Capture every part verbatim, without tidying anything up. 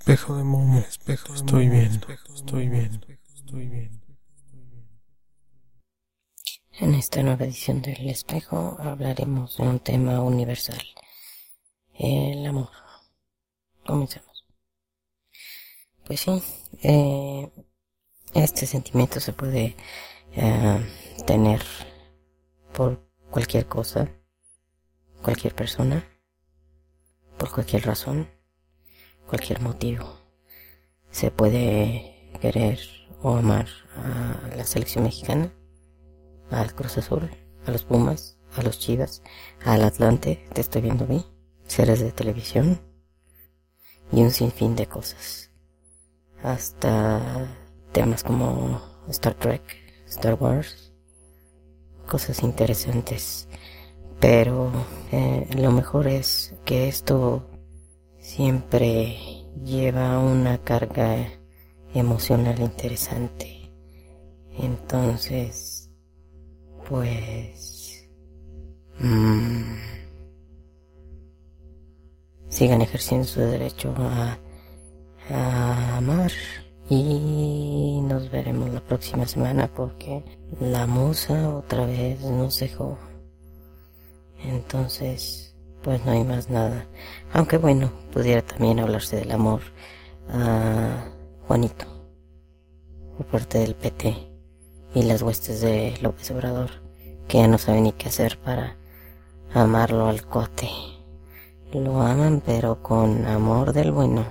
Espejo de Momo, espejo, estoy bien, estoy bien, estoy bien. En esta nueva edición del Espejo hablaremos de un tema universal, el amor. Comencemos. Pues sí, eh, este sentimiento se puede eh, tener por cualquier cosa, cualquier persona, por cualquier razón, cualquier motivo. Se puede querer o amar a la selección mexicana, al Cruz Azul, a los Pumas, a los Chivas, al Atlante, te estoy viendo a mí, series de televisión y un sinfín de cosas. Hasta temas como Star Trek, Star Wars, cosas interesantes. Pero eh, lo mejor es que esto siempre lleva una carga emocional interesante. Entonces, pues mmm, sigan ejerciendo su derecho a, a amar y nos veremos la próxima semana porque la musa otra vez nos dejó. Entonces pues no hay más nada, aunque bueno, pudiera también hablarse del amor a Juanito por parte del P T y las huestes de López Obrador, que ya no saben ni qué hacer para amarlo al cote. Lo aman pero con amor del bueno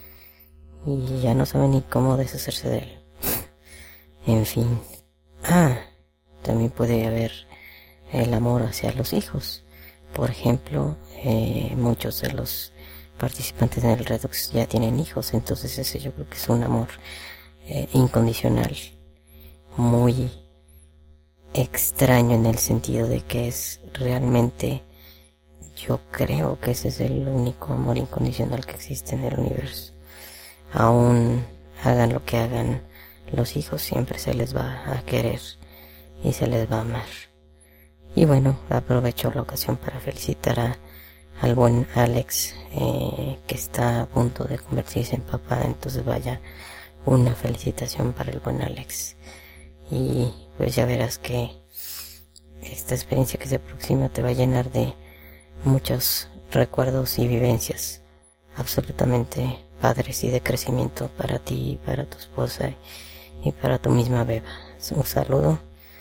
y ya no saben ni cómo deshacerse de él. En fin. Ah, también puede haber el amor hacia los hijos. Por ejemplo, eh, muchos de los participantes en el Redox ya tienen hijos, entonces ese yo creo que es un amor eh, incondicional, muy extraño en el sentido de que es realmente, yo creo que ese es el único amor incondicional que existe en el universo. Aún hagan lo que hagan, los hijos siempre se les va a querer y se les va a amar. Y bueno, aprovecho la ocasión para felicitar a, al buen Alex, eh, que está a punto de convertirse en papá. Entonces vaya, una felicitación para el buen Alex. Y pues ya verás que esta experiencia que se aproxima te va a llenar de muchos recuerdos y vivencias absolutamente padres y de crecimiento para ti, para tu esposa y para tu misma beba. Un saludo.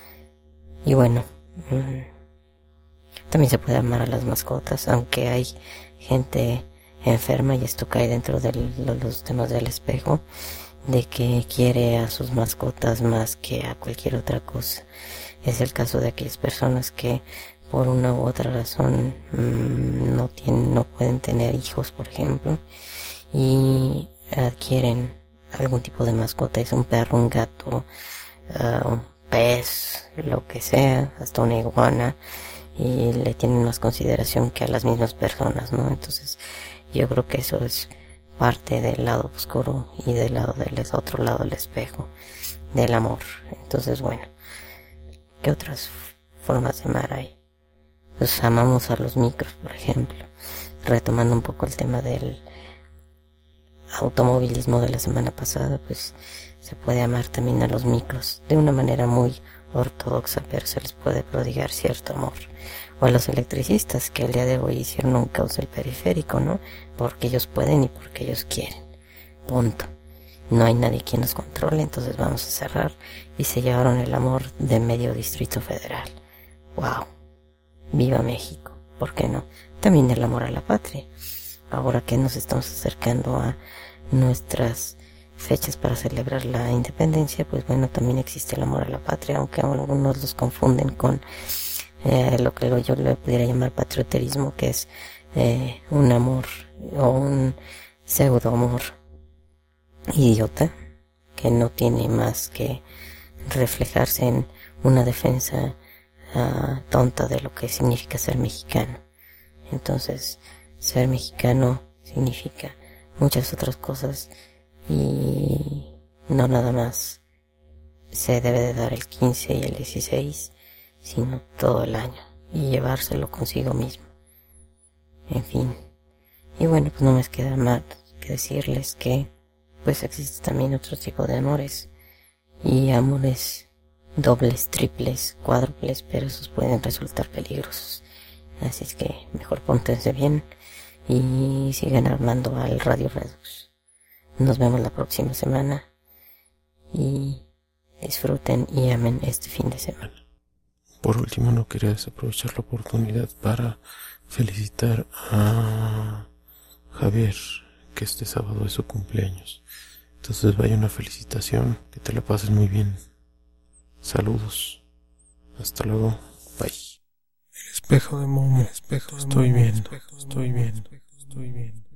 Y bueno, también se puede amar a las mascotas, aunque hay gente enferma, y esto cae dentro de los temas del espejo, de que quiere a sus mascotas más que a cualquier otra cosa. Es el caso de aquellas personas que por una u otra razón mmm, no tienen, no pueden tener hijos, por ejemplo, y adquieren algún tipo de mascota, es un perro, un gato, uh, un pez, lo que sea, hasta una iguana, y le tienen más consideración que a las mismas personas, ¿no? Entonces yo creo que eso es parte del lado oscuro y del lado del otro lado del espejo del amor. Entonces bueno, ¿qué otras formas de amar hay? Pues amamos a los micros, por ejemplo, retomando un poco el tema del automovilismo de la semana pasada, pues se puede amar también a los micros de una manera muy ortodoxa, pero se les puede prodigar cierto amor. O a los electricistas que el día de hoy hicieron un caos del periférico, ¿no? Porque ellos pueden y porque ellos quieren. Punto. No hay nadie quien nos controle, entonces vamos a cerrar, y se llevaron el amor de medio distrito federal. ¡Wow! ¡Viva México! ¿Por qué no? También el amor a la patria. Ahora que nos estamos acercando a nuestras fechas para celebrar la independencia, pues bueno, también existe el amor a la patria, aunque algunos los confunden con eh, lo que yo le pudiera llamar patrioterismo, que es eh, un amor o un pseudo amor idiota que no tiene más que reflejarse en una defensa uh, tonta de lo que significa ser mexicano. Entonces, ser mexicano significa muchas otras cosas y no nada más se debe de dar el quince y el dieciséis, sino todo el año y llevárselo consigo mismo. En fin. Y bueno, pues no me queda más que decirles que pues existe también otro tipo de amores, y amores dobles, triples, cuádruples, pero esos pueden resultar peligrosos. Así es que mejor póntense bien y sigan armando al Radio Redux. Nos vemos la próxima semana y disfruten y amen este fin de semana. Por último, no quería desaprovechar la oportunidad para felicitar a Javier, que este sábado es su cumpleaños. Entonces vaya una felicitación, que te la pases muy bien. Saludos. Hasta luego. Bye. El espejo de Momo, espejo, estoy bien, estoy bien, estoy bien.